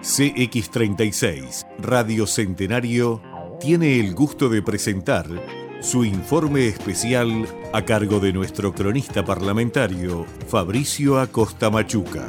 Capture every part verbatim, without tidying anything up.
C X treinta y seis, Radio Centenario, tiene el gusto de presentar su informe especial a cargo de nuestro cronista parlamentario, Fabricio Acosta Machuca.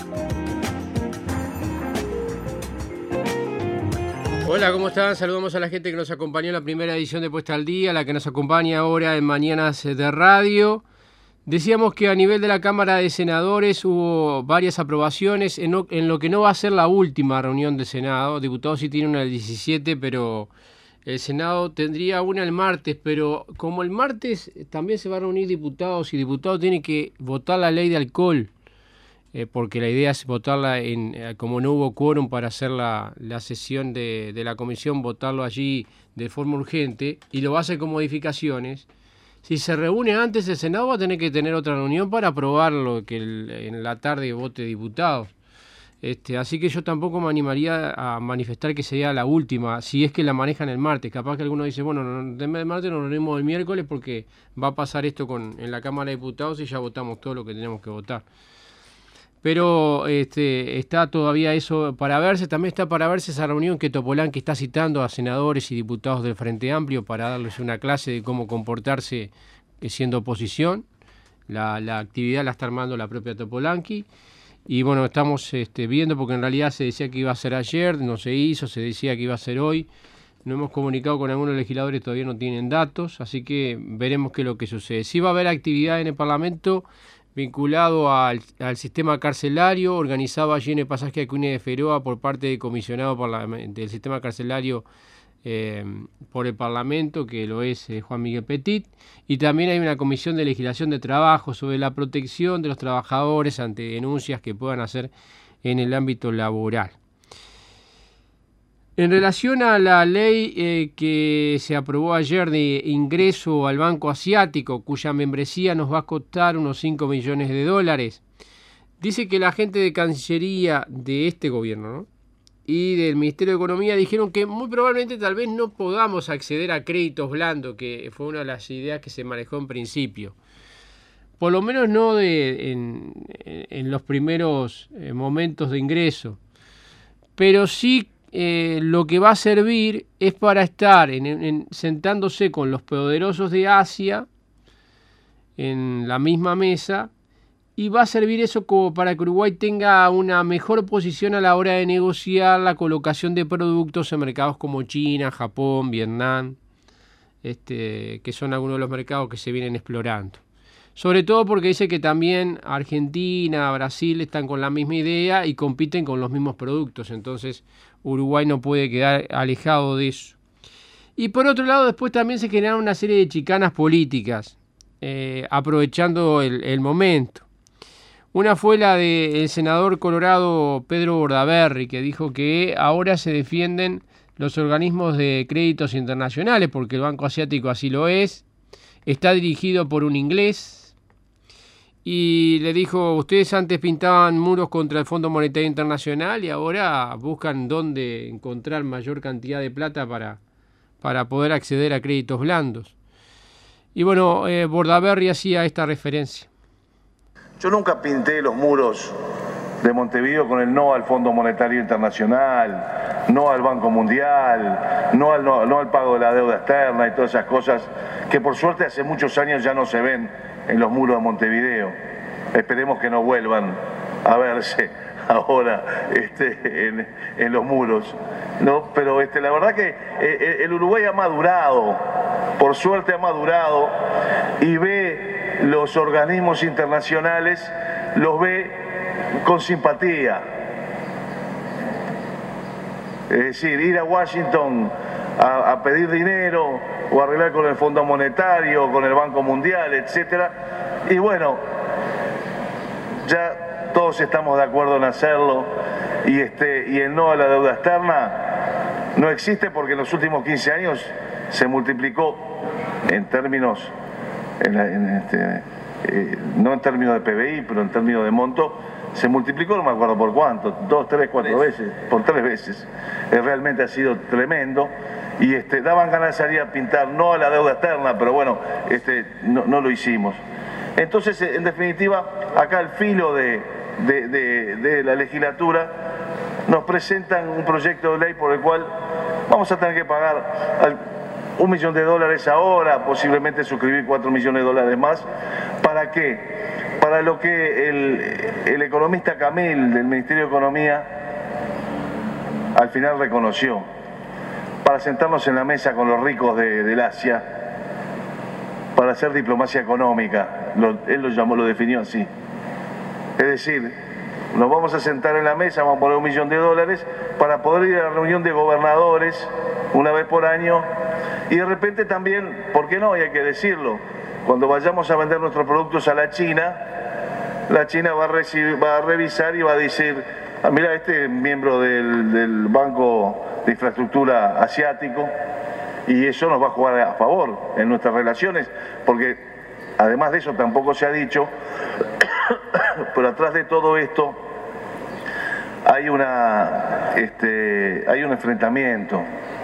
Hola, ¿cómo están? Saludamos a la gente que nos acompañó en la primera edición de Puesta al Día, la que nos acompaña ahora en Mañanas de Radio. Decíamos que a nivel de la Cámara de Senadores hubo varias aprobaciones en, no, en lo que no va a ser la última reunión del Senado. Diputados sí tienen una el diecisiete, pero el Senado tendría una el martes. Pero como el martes también se va a reunir diputados y diputados tienen que votar la ley de alcohol, eh, porque la idea es votarla, en eh, como no hubo quórum para hacer la, la sesión de, de la comisión, votarlo allí de forma urgente, y lo va a hacer con modificaciones. Si se reúne antes, el Senado va a tener que tener otra reunión para aprobarlo, que el, en la tarde vote diputados. Este, así que yo tampoco me animaría a manifestar que sería la última, si es que la manejan el martes. Capaz que alguno dice, bueno, en vez de martes nos reunimos el miércoles porque va a pasar esto con, en la Cámara de Diputados y ya votamos todo lo que tenemos que votar. Pero este, está todavía eso para verse. También está para verse esa reunión que Topolán, que está citando a senadores y diputados del Frente Amplio para darles una clase de cómo comportarse siendo oposición. La, la actividad la está armando la propia Topolanqui. Y bueno, estamos este, viendo, porque en realidad se decía que iba a ser ayer, no se hizo, se decía que iba a ser hoy. No hemos comunicado con algunos legisladores, todavía no tienen datos, así que veremos qué es lo que sucede. Sí va a haber actividad en el Parlamento vinculado al, al sistema carcelario, organizado allí en el pasaje Acuña de Figueroa por parte del comisionado del sistema carcelario eh, por el Parlamento, que lo es eh, Juan Miguel Petit, y también hay una comisión de legislación de trabajo sobre la protección de los trabajadores ante denuncias que puedan hacer en el ámbito laboral. En relación a la ley eh, que se aprobó ayer de ingreso al Banco Asiático, cuya membresía nos va a costar unos cinco millones de dólares, dice que la gente de Cancillería de este gobierno, ¿no?, y del Ministerio de Economía dijeron que muy probablemente tal vez no podamos acceder a créditos blandos, que fue una de las ideas que se manejó en principio. Por lo menos no de, en, en los primeros eh, momentos de ingreso, pero sí Eh, lo que va a servir es para estar en, en, sentándose con los poderosos de Asia en la misma mesa, y va a servir eso como para que Uruguay tenga una mejor posición a la hora de negociar la colocación de productos en mercados como China, Japón, Vietnam, este, que son algunos de los mercados que se vienen explorando. Sobre todo porque dice que también Argentina, Brasil están con la misma idea y compiten con los mismos productos. Entonces Uruguay no puede quedar alejado de eso. Y por otro lado, después también se generaron una serie de chicanas políticas, eh, aprovechando el, el momento. Una fue la del senador colorado Pedro Bordaberry, que dijo que ahora se defienden los organismos de créditos internacionales, porque el Banco Asiático así lo es. Está dirigido por un inglés. Y le dijo, ustedes antes pintaban muros contra el Fondo Monetario Internacional y ahora buscan dónde encontrar mayor cantidad de plata para, para poder acceder a créditos blandos. Y bueno, eh, Bordaberry hacía esta referencia. Yo nunca pinté los muros de Montevideo con el no al Fondo Monetario Internacional, no al Banco Mundial, no al, no, no al pago de la deuda externa y todas esas cosas que por suerte hace muchos años ya no se ven en los muros de Montevideo. Esperemos que no vuelvan a verse ahora este, en, en los muros, ¿no? Pero este, la verdad que eh, el Uruguay ha madurado, por suerte ha madurado, y ve los organismos internacionales, los ve con simpatía. Es decir, ir a Washington a, a pedir dinero o arreglar con el Fondo Monetario, con el Banco Mundial, etcétera. Y bueno, ya todos estamos de acuerdo en hacerlo, y este y el no a la deuda externa no existe porque en los últimos quince años se multiplicó en términos, en, en este, eh, no en términos de P B I, pero en términos de monto, se multiplicó, no me acuerdo por cuánto, dos, tres, cuatro veces, por tres veces. Eh, realmente ha sido tremendo. Y este, daban ganas de salir a pintar, no a la deuda externa, pero bueno, este, no, no lo hicimos. Entonces, en definitiva, acá el filo de, de, de, de la legislatura nos presentan un proyecto de ley por el cual vamos a tener que pagar al, un millón de dólares ahora, posiblemente suscribir cuatro millones de dólares más. ¿Para qué? Para lo que el, el economista Camil del Ministerio de Economía al final reconoció, para sentarnos en la mesa con los ricos de, del Asia, para hacer diplomacia económica. Lo, él lo llamó, lo definió así. Es decir, nos vamos a sentar en la mesa, vamos a poner un millón de dólares para poder ir a la reunión de gobernadores una vez por año. Y de repente también, ¿por qué no? Y hay que decirlo, cuando vayamos a vender nuestros productos a la China, la China va a, recibir, va a revisar y va a decir, ah, mira, este es miembro del, del Banco de Infraestructura Asiático, y eso nos va a jugar a favor en nuestras relaciones, porque además de eso tampoco se ha dicho, pero atrás de todo esto hay, una, este, hay un enfrentamiento.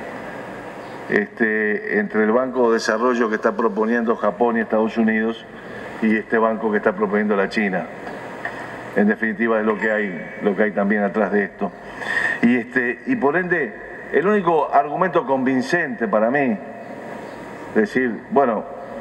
Este, entre el Banco de Desarrollo que está proponiendo Japón y Estados Unidos y este banco que está proponiendo la China. En definitiva es lo que hay, lo que hay también atrás de esto. Y, este, y por ende, el único argumento convincente para mí, es decir, bueno,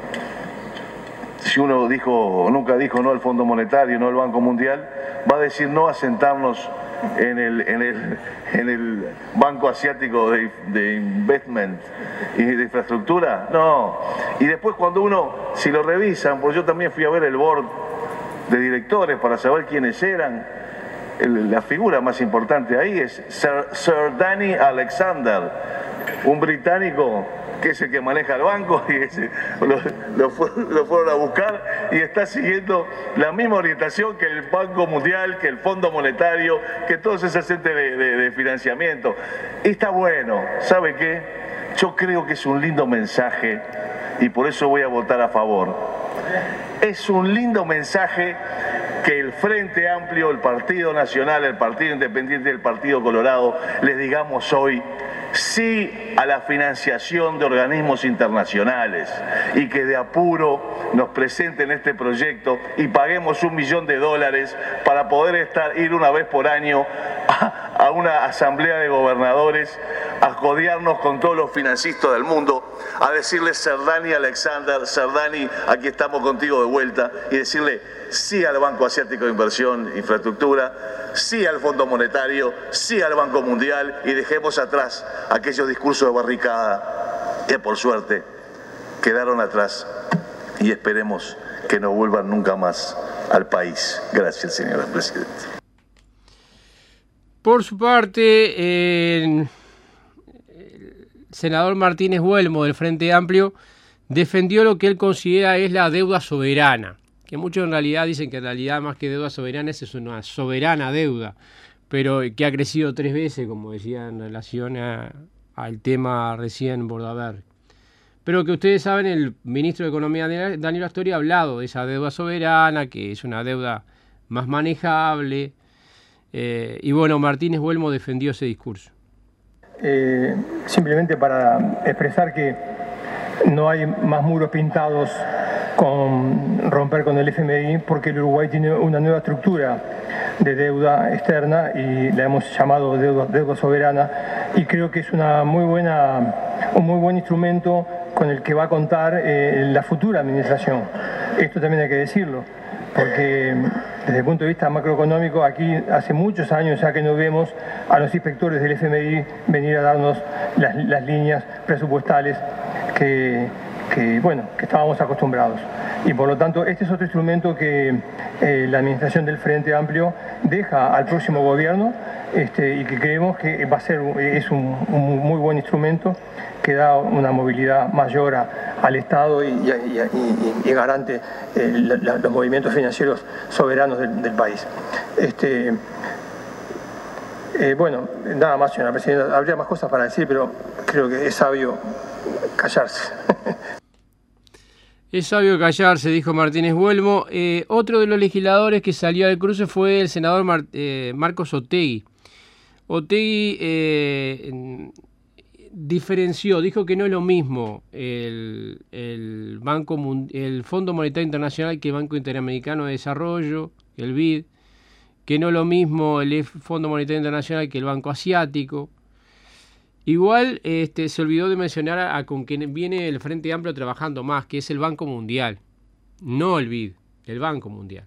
si uno dijo, nunca dijo no al Fondo Monetario, no al Banco Mundial, va a decir no a sentarnos en el, en el, en el Banco Asiático de, de Investment y de Infraestructura, no. Y después cuando uno, si lo revisan, pues yo también fui a ver el board de directores para saber quiénes eran, el, la figura más importante ahí es Sir, Sir Danny Alexander, un británico que es el que maneja el banco, y ese, lo, lo, lo fueron a buscar y está siguiendo la misma orientación que el Banco Mundial, que el Fondo Monetario, que todos esos entes de, de, de financiamiento. Y está bueno, ¿sabe qué? Yo creo que es un lindo mensaje y por eso voy a votar a favor. Es un lindo mensaje que el Frente Amplio, el Partido Nacional, el Partido Independiente y el Partido Colorado les digamos hoy sí a la financiación de organismos internacionales y que de apuro nos presenten este proyecto y paguemos un millón de dólares para poder estar, ir una vez por año a, a una asamblea de gobernadores a codearnos con todos los financistas del mundo, a decirle Sir Danny Alexander, Sir Danny, aquí estamos contigo de vuelta, y decirle sí al Banco Asiático de Inversión e Infraestructura, sí al Fondo Monetario, sí al Banco Mundial, y dejemos atrás aquellos discursos de barricada que por suerte quedaron atrás y esperemos que no vuelvan nunca más al país. Gracias, señora Presidenta. Por su parte, eh, el senador Martínez Huelmo del Frente Amplio defendió lo que él considera es la deuda soberana, que muchos en realidad dicen que en realidad más que deuda soberana es una soberana deuda, pero que ha crecido tres veces, como decía, en relación a, al tema recién Bordaberry. Pero que ustedes saben, el ministro de Economía, Daniel Astori, ha hablado de esa deuda soberana, que es una deuda más manejable, eh, y bueno, Martínez Huelmo defendió ese discurso. Eh, simplemente para expresar que no hay más muros pintados con romper con el F M I, porque el Uruguay tiene una nueva estructura de deuda externa y la hemos llamado deuda, deuda soberana, y creo que es una muy buena, un muy buen instrumento con el que va a contar eh, la futura administración. Esto también hay que decirlo, porque desde el punto de vista macroeconómico aquí hace muchos años ya que no vemos a los inspectores del F M I venir a darnos las, las líneas presupuestales que, que, bueno, que estábamos acostumbrados. Y por lo tanto, este es otro instrumento que eh, la administración del Frente Amplio deja al próximo gobierno, este, y que creemos que va a ser, es un, un muy buen instrumento que da una movilidad mayor a, al Estado y, y, y, y garante eh, la, la, los movimientos financieros soberanos del, del país. Este, eh, bueno, nada más, señora Presidenta. Habría más cosas para decir, pero creo que es sabio callarse. Es sabio callarse, dijo Martínez Huelmo. Eh, otro de los legisladores que salió al cruce fue el senador Mar, eh, Marcos Otegi. Otegi eh, diferenció, dijo que no es lo mismo el, el, Banco, el Fondo Monetario Internacional que el Banco Interamericano de Desarrollo, el B I D, que no es lo mismo el Fondo Monetario Internacional que el Banco Asiático. Igual este, se olvidó de mencionar a, a con quien viene el Frente Amplio trabajando más, que es el Banco Mundial, no el B I D, el Banco Mundial.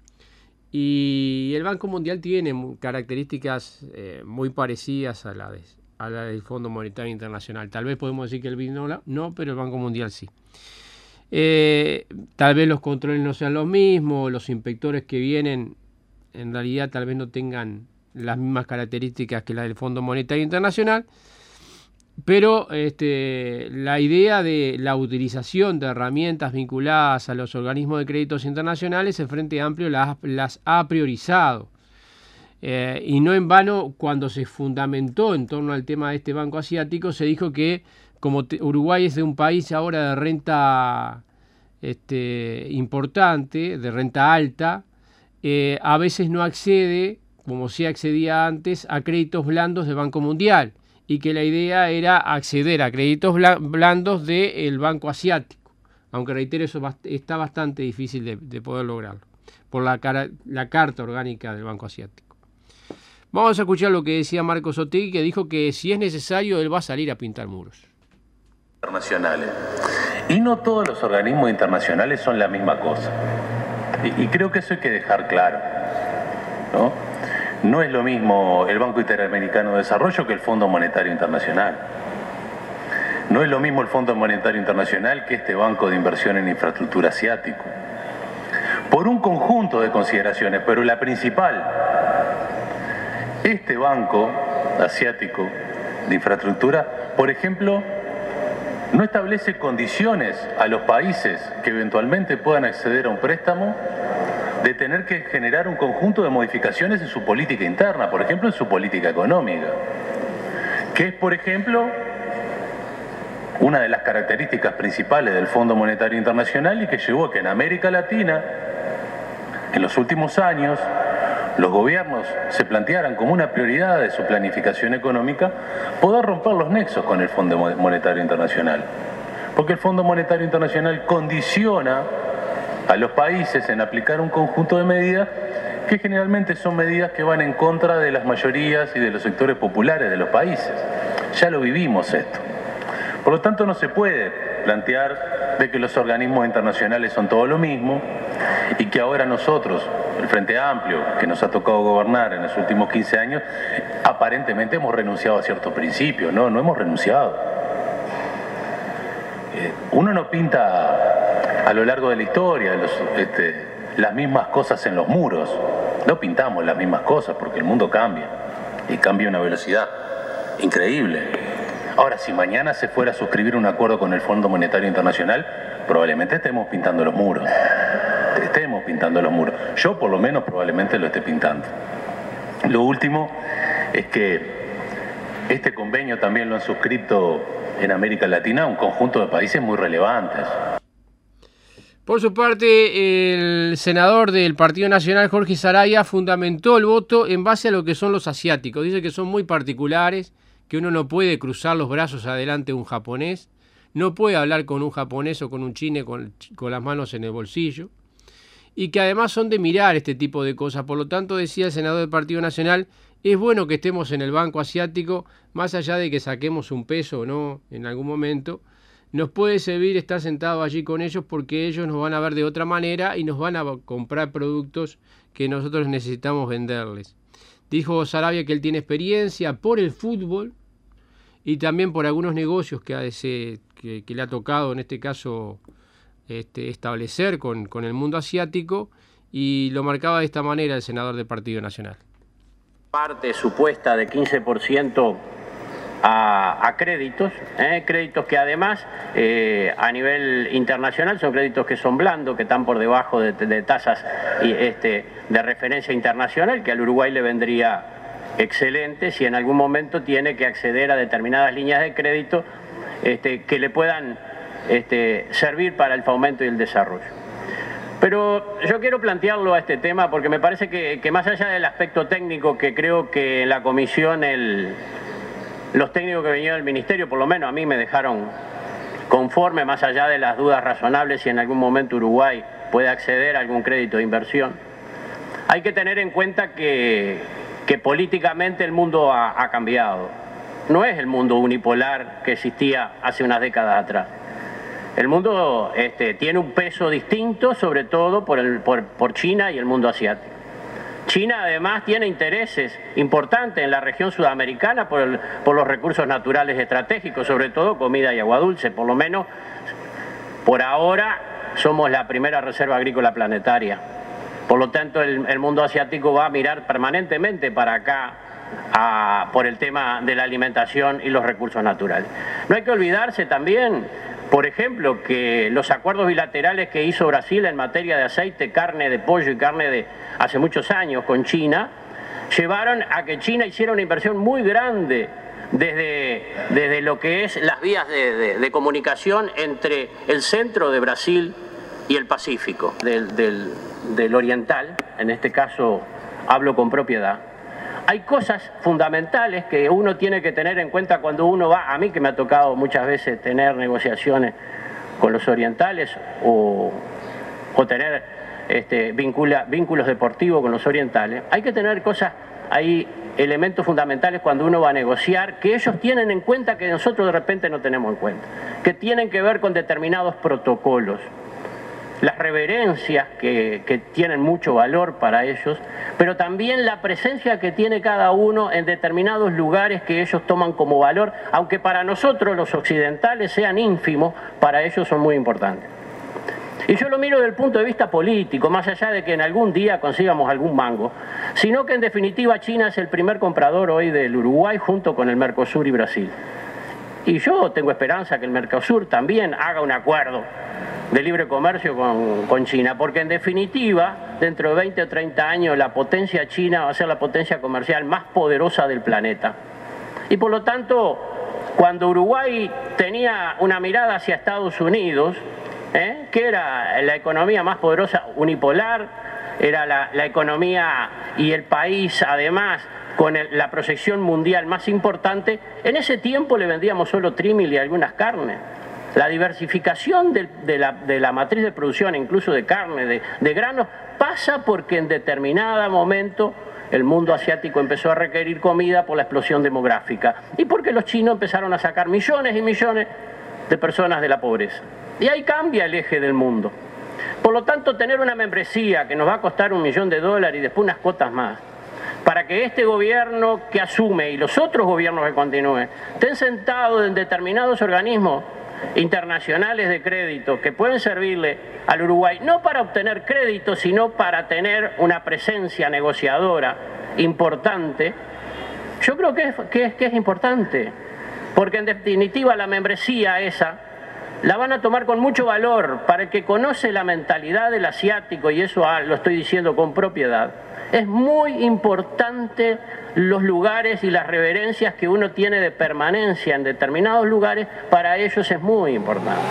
Y el Banco Mundial tiene características eh, muy parecidas a la, de, a la del Fondo Monetario Internacional. Tal vez podemos decir que el B I D no, no pero el Banco Mundial sí. Eh, tal vez los controles no sean los mismos, los inspectores que vienen en realidad tal vez no tengan las mismas características que las del Fondo Monetario Internacional, pero este, la idea de la utilización de herramientas vinculadas a los organismos de créditos internacionales, el Frente Amplio las, las ha priorizado. Eh, y no en vano, cuando se fundamentó en torno al tema de este Banco Asiático, se dijo que como te, Uruguay es de un país ahora de renta este, importante, de renta alta, eh, a veces no accede, como sí accedía antes, a créditos blandos del Banco Mundial, y que la idea era acceder a créditos blandos del Banco Asiático, aunque reitero, eso está bastante difícil de, de poder lograrlo, por la, cara, la carta orgánica del Banco Asiático. Vamos a escuchar lo que decía Marcos Otegui, que dijo que si es necesario, él va a salir a pintar muros. Internacionales. Y no todos los organismos internacionales son la misma cosa. Y, y creo que eso hay que dejar claro, ¿no? No es lo mismo el Banco Interamericano de Desarrollo que el Fondo Monetario Internacional. No es lo mismo el Fondo Monetario Internacional que este Banco de Inversión en Infraestructura asiático. Por un conjunto de consideraciones, pero la principal, este Banco Asiático de Infraestructura, por ejemplo, no establece condiciones a los países que eventualmente puedan acceder a un préstamo de tener que generar un conjunto de modificaciones en su política interna, por ejemplo en su política económica, que es, por ejemplo, una de las características principales del Fondo Monetario Internacional y que llevó a que en América Latina, en los últimos años, los gobiernos se plantearan como una prioridad de su planificación económica poder romper los nexos con el Fondo Monetario Internacional. Porque el Fondo Monetario Internacional condiciona a los países en aplicar un conjunto de medidas que generalmente son medidas que van en contra de las mayorías y de los sectores populares de los países. Ya lo vivimos esto. Por lo tanto, no se puede plantear de que los organismos internacionales son todo lo mismo y que ahora nosotros, el Frente Amplio, que nos ha tocado gobernar en los últimos quince años, aparentemente hemos renunciado a ciertos principios. No, no hemos renunciado. Eh, uno no pinta a lo largo de la historia los, este, las mismas cosas en los muros. No pintamos las mismas cosas porque el mundo cambia y cambia a una velocidad increíble. Ahora, si mañana se fuera a suscribir un acuerdo con el Fondo Monetario Internacional, probablemente estemos pintando los muros. Estemos pintando los muros. Yo, por lo menos, probablemente lo esté pintando. Lo último es que este convenio también lo han suscrito en América Latina un conjunto de países muy relevantes. Por su parte, el senador del Partido Nacional, Jorge Saravia, fundamentó el voto en base a lo que son los asiáticos. Dice que son muy particulares, que uno no puede cruzar los brazos adelante de un japonés, no puede hablar con un japonés o con un chino con, con las manos en el bolsillo, y que además son de mirar este tipo de cosas. Por lo tanto, decía el senador del Partido Nacional, es bueno que estemos en el Banco Asiático, más allá de que saquemos un peso o no en algún momento, nos puede servir estar sentados allí con ellos porque ellos nos van a ver de otra manera y nos van a comprar productos que nosotros necesitamos venderles. Dijo Saravia que él tiene experiencia por el fútbol y también por algunos negocios que, ese, que, que le ha tocado en este caso este, establecer con, con el mundo asiático, y lo marcaba de esta manera el senador del Partido Nacional. Parte supuesta de quince por ciento a, a créditos, ¿eh? créditos que además eh, a nivel internacional son créditos que son blandos, que están por debajo de, de tasas y, este, de referencia internacional, que al Uruguay le vendría excelente si en algún momento tiene que acceder a determinadas líneas de crédito este, que le puedan este, servir para el fomento y el desarrollo. Pero yo quiero plantearlo a este tema porque me parece que, que más allá del aspecto técnico, que creo que en la comisión el, los técnicos que venían del ministerio, por lo menos a mí me dejaron conforme, más allá de las dudas razonables si en algún momento Uruguay puede acceder a algún crédito de inversión. Hay que tener en cuenta que, que políticamente el mundo ha, ha cambiado. No es el mundo unipolar que existía hace unas décadas atrás. El mundo este, tiene un peso distinto, sobre todo por, el, por, por China y el mundo asiático. China además tiene intereses importantes en la región sudamericana por, el, por los recursos naturales estratégicos, sobre todo comida y agua dulce. Por lo menos, por ahora, somos la primera reserva agrícola planetaria. Por lo tanto, el, el mundo asiático va a mirar permanentemente para acá a, por el tema de la alimentación y los recursos naturales. No hay que olvidarse también, por ejemplo, que los acuerdos bilaterales que hizo Brasil en materia de aceite, carne de pollo y carne de hace muchos años con China, llevaron a que China hiciera una inversión muy grande desde, desde lo que es las vías de, de, de comunicación entre el centro de Brasil y el Pacífico, del, del, del oriental, en este caso hablo con propiedad. Hay cosas fundamentales que uno tiene que tener en cuenta cuando uno va, a mí que me ha tocado muchas veces tener negociaciones con los orientales o, o tener este, vincula, vínculos deportivos con los orientales. Hay que tener cosas, hay elementos fundamentales cuando uno va a negociar que ellos tienen en cuenta que nosotros de repente no tenemos en cuenta, que tienen que ver con determinados protocolos. Las reverencias que, que tienen mucho valor para ellos, pero también la presencia que tiene cada uno en determinados lugares que ellos toman como valor, aunque para nosotros los occidentales sean ínfimos, para ellos son muy importantes. Y yo lo miro desde el punto de vista político, más allá de que en algún día consigamos algún mango, sino que en definitiva China es el primer comprador hoy del Uruguay junto con el Mercosur y Brasil. Y yo tengo esperanza que el Mercosur también haga un acuerdo de libre comercio con, con China, porque en definitiva, dentro de veinte o treinta años, la potencia china va a ser la potencia comercial más poderosa del planeta. Y por lo tanto, cuando Uruguay tenía una mirada hacia Estados Unidos, ¿eh? que era la economía más poderosa unipolar, era la, la economía y el país, además, con el, la proyección mundial más importante, en ese tiempo le vendíamos solo trímil y algunas carnes. La diversificación de, de, la, de la matriz de producción, incluso de carne, de, de granos, pasa porque en determinado momento el mundo asiático empezó a requerir comida por la explosión demográfica y porque los chinos empezaron a sacar millones y millones de personas de la pobreza. Y ahí cambia el eje del mundo. Por lo tanto, tener una membresía que nos va a costar un millón de dólares y después unas cuotas más, para que este gobierno que asume y los otros gobiernos que continúen estén sentados en determinados organismos internacionales de crédito que pueden servirle al Uruguay, no para obtener crédito, sino para tener una presencia negociadora importante, yo creo que es, que es, que es importante, porque en definitiva la membresía esa la van a tomar con mucho valor para el que conoce la mentalidad del asiático, y eso lo estoy diciendo con propiedad. Es muy importante los lugares y las reverencias que uno tiene de permanencia en determinados lugares, para ellos es muy importante.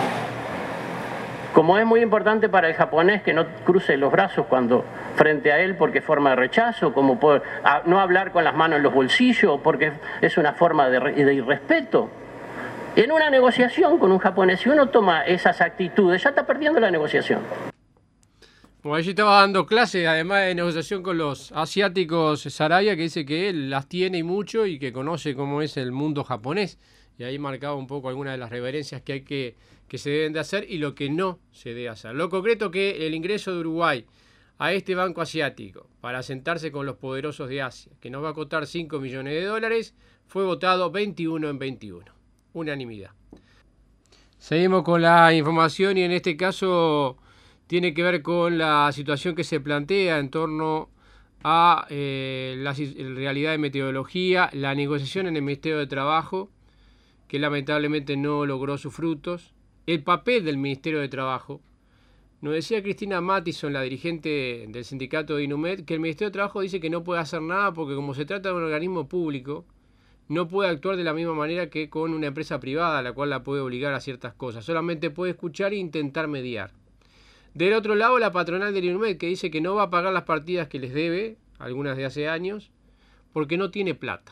Como es muy importante para el japonés que no cruce los brazos cuando frente a él porque es forma de rechazo, como por, a, no hablar con las manos en los bolsillos porque es una forma de, de irrespeto. En una negociación con un japonés, si uno toma esas actitudes, ya está perdiendo la negociación. Bueno, allí estaba dando clases, además de negociación con los asiáticos, Sarabia, que dice que él las tiene y mucho y que conoce cómo es el mundo japonés. Y ahí marcaba un poco algunas de las reverencias que hay que, que se deben de hacer y lo que no se debe hacer. Lo concreto que el ingreso de Uruguay a este banco asiático para sentarse con los poderosos de Asia, que nos va a costar cinco millones de dólares, fue votado veintiuno en veintiuno. Unanimidad. Seguimos con la información y en este caso tiene que ver con la situación que se plantea en torno a eh, la realidad de meteorología, la negociación en el Ministerio de Trabajo, que lamentablemente no logró sus frutos, el papel del Ministerio de Trabajo. Nos decía Cristina Mattison, la dirigente del sindicato de INUMED, que el Ministerio de Trabajo dice que no puede hacer nada porque como se trata de un organismo público, no puede actuar de la misma manera que con una empresa privada, a la cual la puede obligar a ciertas cosas. Solamente puede escuchar e intentar mediar. Del otro lado, la patronal del INUMED, que dice que no va a pagar las partidas que les debe, algunas de hace años, porque no tiene plata.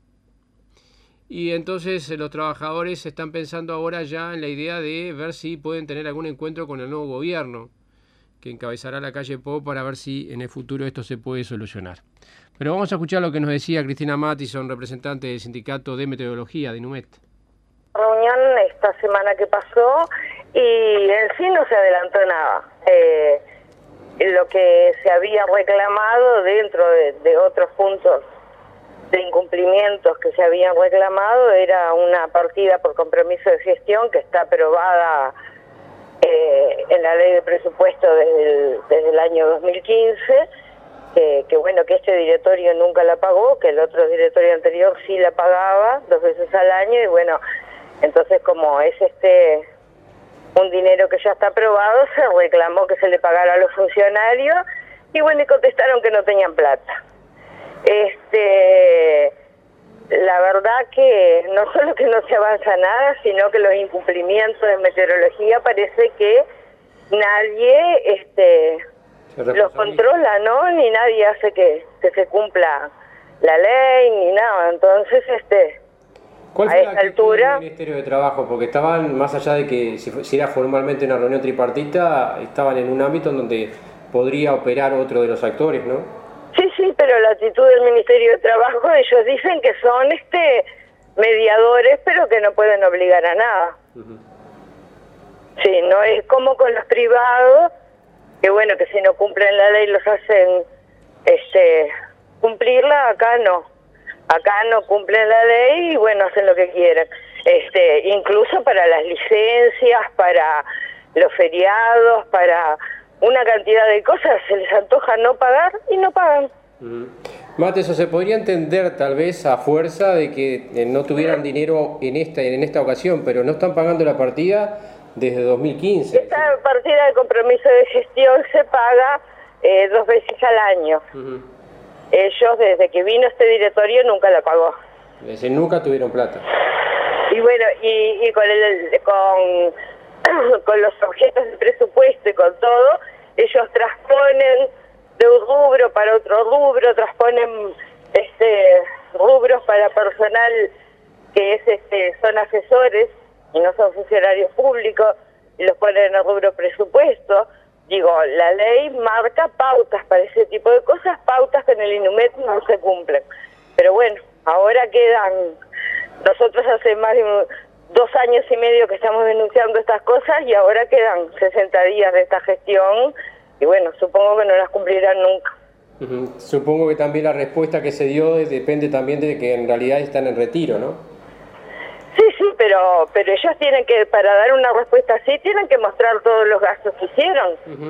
Y entonces los trabajadores están pensando ahora ya en la idea de ver si pueden tener algún encuentro con el nuevo gobierno, que encabezará la calle Pou para ver si en el futuro esto se puede solucionar. Pero vamos a escuchar lo que nos decía Cristina Mattison, representante del Sindicato de Meteorología de INUMET. Reunión esta semana que pasó y en sí no se adelantó nada. Eh, lo que se había reclamado dentro de, de otros puntos de incumplimientos que se habían reclamado era una partida por compromiso de gestión que está aprobada eh, en la ley de presupuesto desde el, desde el año dos mil quince, que, que bueno, que este directorio nunca la pagó, que el otro directorio anterior sí la pagaba dos veces al año, y bueno, entonces como es este un dinero que ya está aprobado, se reclamó que se le pagara a los funcionarios, y bueno, y contestaron que no tenían plata. Este, la verdad que no solo que no se avanza nada, sino que los incumplimientos de meteorología parece que nadie este, los controla, ¿no? Ni nadie hace que, que se cumpla la ley, ni nada. Entonces, este, ¿cuál fue a la esta actitud altura... del Ministerio de Trabajo? Porque estaban, más allá de que si, si era formalmente una reunión tripartita, estaban en un ámbito en donde podría operar otro de los actores, ¿no? Sí, sí, pero la actitud del Ministerio de Trabajo, ellos dicen que son este mediadores, pero que no pueden obligar a nada. Uh-huh. Sí, no es como con los privados, que bueno, que si no cumplen la ley los hacen este cumplirla, acá no. Acá no cumplen la ley y bueno, hacen lo que quieran. Este, incluso para las licencias, para los feriados, para una cantidad de cosas, se les antoja no pagar y no pagan. Uh-huh. Mate, eso se podría entender tal vez a fuerza de que eh, no tuvieran dinero en esta en esta ocasión, pero no están pagando la partida desde dos mil quince. Esta partida de compromiso de gestión se paga eh, dos veces al año. Uh-huh. Ellos, desde que vino este directorio, nunca la pagó. Desde nunca tuvieron plata. Y bueno, y, y con, el, con, con los objetos de presupuesto y con todo, ellos transponen de un rubro para otro rubro, transponen este rubros para personal que es este son asesores y no son funcionarios públicos, y los ponen en el rubro presupuesto. Digo, la ley marca pautas para ese tipo de cosas, pautas que en el INUMET no se cumplen. Pero bueno, ahora quedan, nosotros hace más de un, dos años y medio que estamos denunciando estas cosas y ahora quedan sesenta días de esta gestión y bueno, supongo que no las cumplirán nunca. Uh-huh. Supongo que también la respuesta que se dio depende también de que en realidad están en retiro, ¿no? Sí, sí, pero pero ellos tienen que, para dar una respuesta así, tienen que mostrar todos los gastos que hicieron. Uh-huh.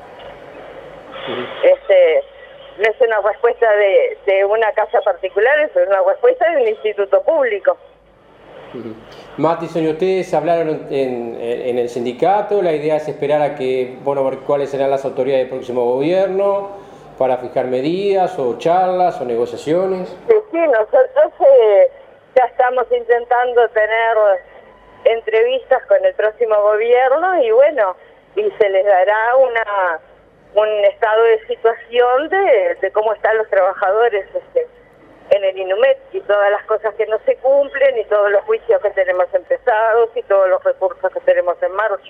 Uh-huh. Este, no es una respuesta de, de una casa particular, es una respuesta de un instituto público. Uh-huh. Mattison, ustedes hablaron en, en, en el sindicato, la idea es esperar a que, bueno, ver cuáles serán las autoridades del próximo gobierno para fijar medidas o charlas o negociaciones. Sí, sí, nosotros eh, ya estamos intentando tener entrevistas con el próximo gobierno y bueno, y se les dará una un estado de situación de, de cómo están los trabajadores este, en el INUMET y todas las cosas que no se cumplen y todos los juicios que tenemos empezados y todos los recursos que tenemos en marcha.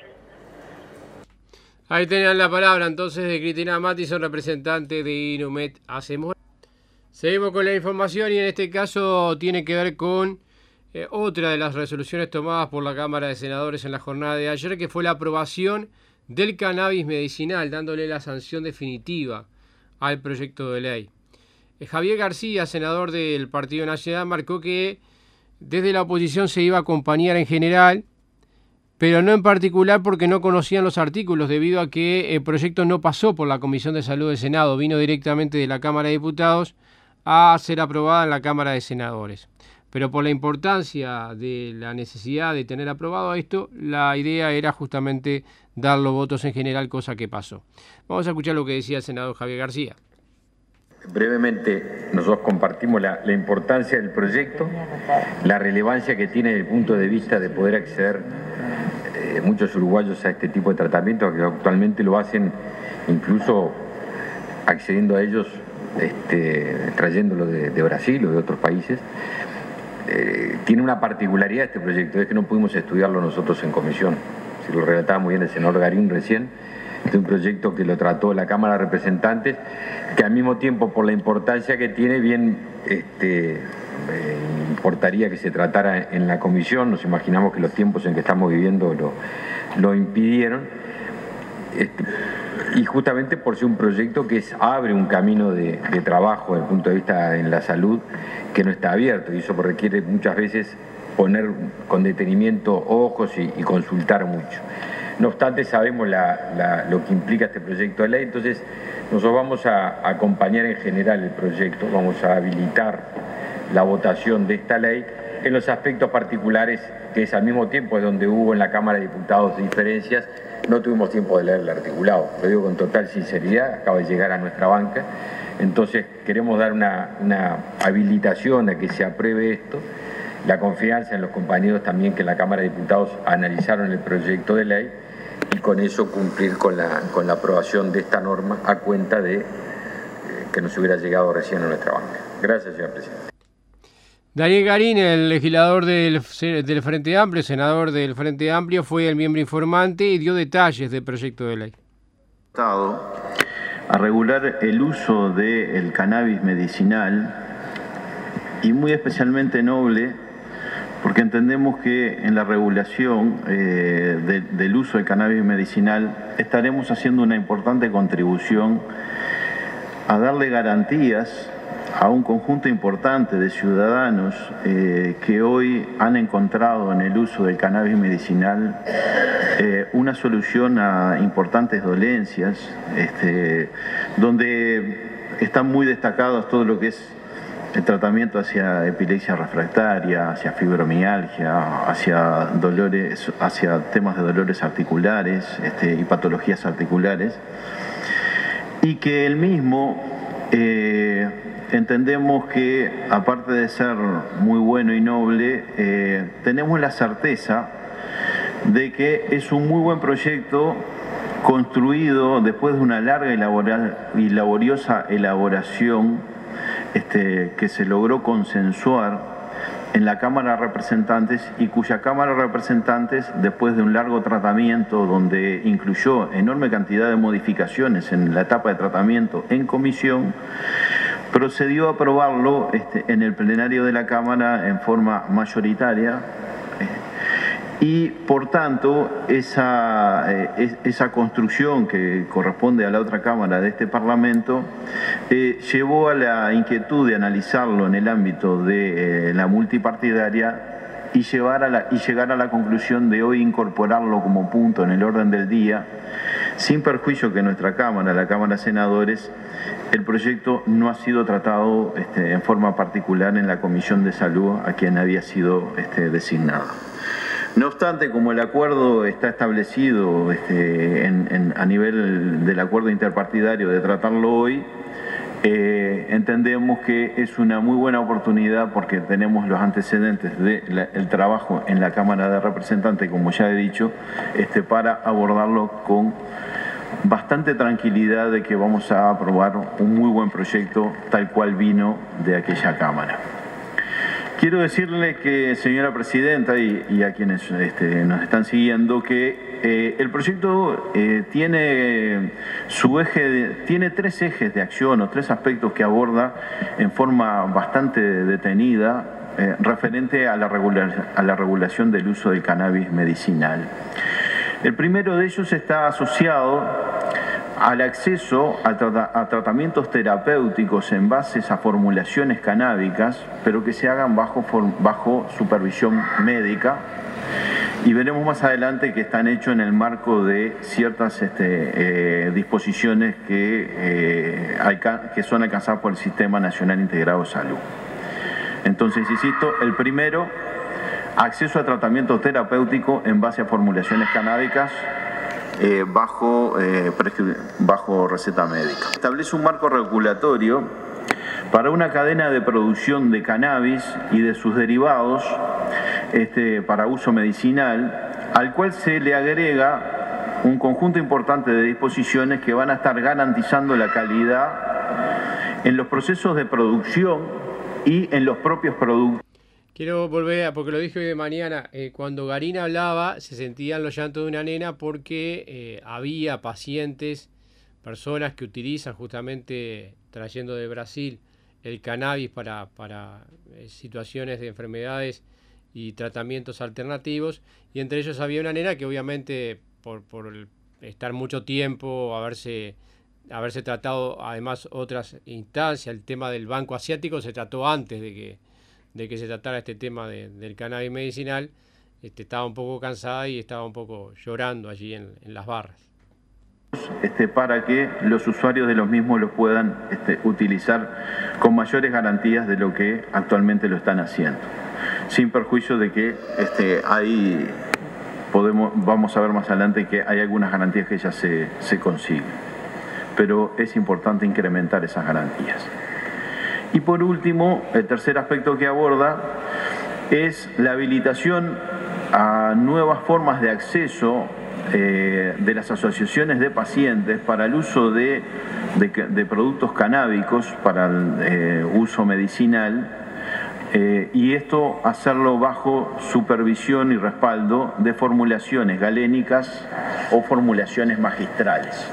Ahí tenían la palabra entonces de Cristina Mattison, representante de INUMET. Hacemos. Seguimos con la información y en este caso tiene que ver con eh, otra de las resoluciones tomadas por la Cámara de Senadores en la jornada de ayer, que fue la aprobación del cannabis medicinal, dándole la sanción definitiva al proyecto de ley. Eh, Javier García, senador del Partido Nacional, marcó que desde la oposición se iba a acompañar en general, pero no en particular porque no conocían los artículos, debido a que el proyecto no pasó por la Comisión de Salud del Senado, vino directamente de la Cámara de Diputados a ser aprobada en la Cámara de Senadores. Pero por la importancia de la necesidad de tener aprobado esto, la idea era justamente dar los votos en general, cosa que pasó. Vamos a escuchar lo que decía el senador Javier García. Brevemente, nosotros compartimos la, la importancia del proyecto, la relevancia que tiene desde el punto de vista de poder acceder eh, muchos uruguayos a este tipo de tratamiento, que actualmente lo hacen incluso accediendo a ellos, este, trayéndolo de, de Brasil o de otros países. Eh, tiene una particularidad este proyecto, es que no pudimos estudiarlo nosotros en comisión. Si lo relataba muy bien el senador Garín recién, de un proyecto que lo trató la Cámara de Representantes, que al mismo tiempo, por la importancia que tiene, bien este, eh, importaría que se tratara en la comisión. Nos imaginamos que los tiempos en que estamos viviendo lo, lo impidieron. Este, y justamente por ser un proyecto que es, abre un camino de, de trabajo desde el punto de vista en la salud que no está abierto, y eso requiere muchas veces poner con detenimiento ojos y, y consultar mucho. No obstante, sabemos la, la, lo que implica este proyecto de ley, entonces nosotros vamos a, a acompañar en general el proyecto, vamos a habilitar la votación de esta ley en los aspectos particulares, que es al mismo tiempo es donde hubo en la Cámara de Diputados diferencias. No tuvimos tiempo de leer el articulado, lo digo con total sinceridad, acaba de llegar a nuestra banca, entonces queremos dar una, una habilitación a que se apruebe esto, la confianza en los compañeros también que en la Cámara de Diputados analizaron el proyecto de ley, y con eso cumplir con la, con la aprobación de esta norma a cuenta de eh, que nos hubiera llegado recién a nuestra banca. Gracias, señor presidente. Daniel Garín, el legislador del, del Frente Amplio, senador del Frente Amplio, fue el miembro informante y dio detalles del proyecto de ley. A regular el uso del cannabis medicinal, y muy especialmente noble, porque entendemos que en la regulación eh, de, del uso del cannabis medicinal estaremos haciendo una importante contribución a darle garantías a un conjunto importante de ciudadanos eh, que hoy han encontrado en el uso del cannabis medicinal eh, una solución a importantes dolencias, este, donde están muy destacados todo lo que es el tratamiento hacia epilepsia refractaria, hacia fibromialgia, hacia dolores, hacia temas de dolores articulares este, y patologías articulares, y que el mismo eh, entendemos que, aparte de ser muy bueno y noble, eh, tenemos la certeza de que es un muy buen proyecto construido después de una larga y, labora, y laboriosa elaboración Este, que se logró consensuar en la Cámara de Representantes, y cuya Cámara de Representantes, después de un largo tratamiento donde incluyó enorme cantidad de modificaciones en la etapa de tratamiento en comisión, procedió a aprobarlo este, en el plenario de la Cámara en forma mayoritaria. Y por tanto, esa, eh, esa construcción que corresponde a la otra Cámara de este Parlamento eh, llevó a la inquietud de analizarlo en el ámbito de eh, la multipartidaria y, llevar a la, y llegar a la conclusión de hoy incorporarlo como punto en el orden del día, sin perjuicio que nuestra Cámara, la Cámara de Senadores, el proyecto no ha sido tratado este, en forma particular en la Comisión de Salud, a quien había sido este, designado. No obstante, como el acuerdo está establecido este, en, en, a nivel del acuerdo interpartidario de tratarlo hoy, eh, entendemos que es una muy buena oportunidad, porque tenemos los antecedentes del trabajo en la Cámara de Representantes, como ya he dicho, este, para abordarlo con bastante tranquilidad de que vamos a aprobar un muy buen proyecto tal cual vino de aquella Cámara. Quiero decirle que, señora presidenta, y, y a quienes este, nos están siguiendo, que eh, el proyecto eh, tiene su eje, de, tiene tres ejes de acción o tres aspectos que aborda en forma bastante detenida eh, referente a la, regular, a la regulación del uso del cannabis medicinal. El primero de ellos está asociado al acceso a, trata, a tratamientos terapéuticos en bases a formulaciones canábicas, pero que se hagan bajo, bajo supervisión médica, y veremos más adelante que están hechos en el marco de ciertas este, eh, disposiciones que, eh, que son alcanzadas por el Sistema Nacional Integrado de Salud. Entonces, insisto, el primero, acceso a tratamiento terapéutico en base a formulaciones canábicas, Eh, bajo, eh, bajo receta médica. Establece un marco regulatorio para una cadena de producción de cannabis y de sus derivados este, para uso medicinal, al cual se le agrega un conjunto importante de disposiciones que van a estar garantizando la calidad en los procesos de producción y en los propios productos. Quiero volver, a, porque lo dije hoy de mañana, eh, cuando Garín hablaba se sentían los llantos de una nena porque eh, había pacientes, personas que utilizan justamente, trayendo de Brasil, el cannabis para, para eh, situaciones de enfermedades y tratamientos alternativos, y entre ellos había una nena que obviamente por, por el, estar mucho tiempo, haberse, haberse tratado además otras instancias, el tema del Banco Asiático se trató antes de que de que se tratara este tema de, del cannabis medicinal, este, estaba un poco cansada y estaba un poco llorando allí en, en las barras. Este, para que los usuarios de los mismos los puedan este, utilizar con mayores garantías de lo que actualmente lo están haciendo, sin perjuicio de que este, hay, podemos, vamos a ver más adelante que hay algunas garantías que ya se, se consiguen, pero es importante incrementar esas garantías. Y por último, el tercer aspecto que aborda es la habilitación a nuevas formas de acceso eh, de las asociaciones de pacientes para el uso de, de, de productos canábicos para el eh, uso medicinal, eh, y esto hacerlo bajo supervisión y respaldo de formulaciones galénicas o formulaciones magistrales.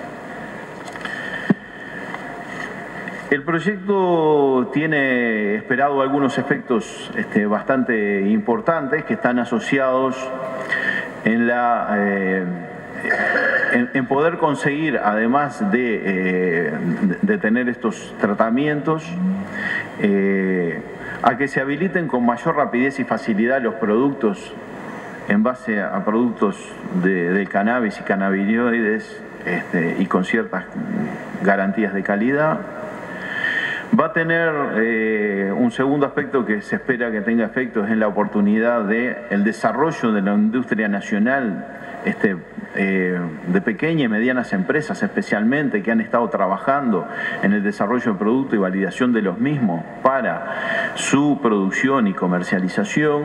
El proyecto tiene esperado algunos efectos este, bastante importantes que están asociados en, la, eh, en, en poder conseguir, además de, eh, de tener estos tratamientos, eh, a que se habiliten con mayor rapidez y facilidad los productos en base a productos de, de cannabis y cannabinoides este, y con ciertas garantías de calidad. Va a tener eh, un segundo aspecto que se espera que tenga efectos en la oportunidad de el desarrollo de la industria nacional, este, eh, de pequeñas y medianas empresas especialmente, que han estado trabajando en el desarrollo de productos y validación de los mismos para su producción y comercialización.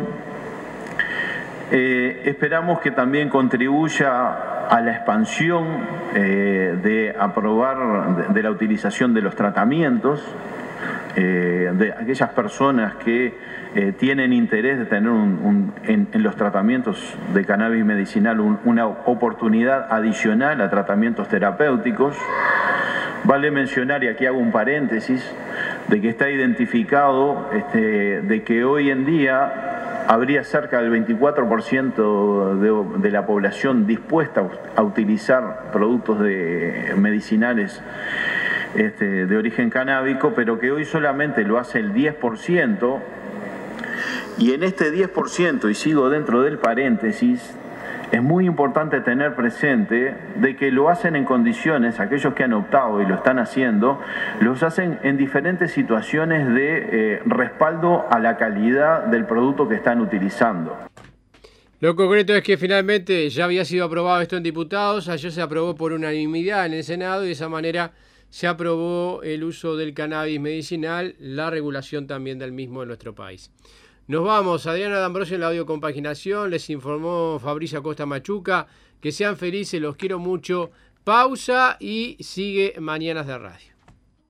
Eh, esperamos que también contribuya a la expansión eh, de aprobar de, de la utilización de los tratamientos, eh, de aquellas personas que eh, tienen interés de tener un, un, en, en los tratamientos de cannabis medicinal un, una oportunidad adicional a tratamientos terapéuticos. Vale mencionar, y aquí hago un paréntesis, de que está identificado este, de que hoy en día habría cerca del veinticuatro por ciento de, de la población dispuesta a utilizar productos de, medicinales este, de origen canábico, pero que hoy solamente lo hace el diez por ciento, y en este diez por ciento, y sigo dentro del paréntesis, es muy importante tener presente de que lo hacen en condiciones, aquellos que han optado y lo están haciendo, los hacen en diferentes situaciones de eh, respaldo a la calidad del producto que están utilizando. Lo concreto es que finalmente ya había sido aprobado esto en diputados, ayer se aprobó por unanimidad en el Senado y de esa manera se aprobó el uso del cannabis medicinal, la regulación también del mismo en nuestro país. Nos vamos, Adriana D'Ambrosio en la audiocompaginación, les informó Fabricio Acosta Machuca, que sean felices, los quiero mucho, pausa y sigue Mañanas de Radio.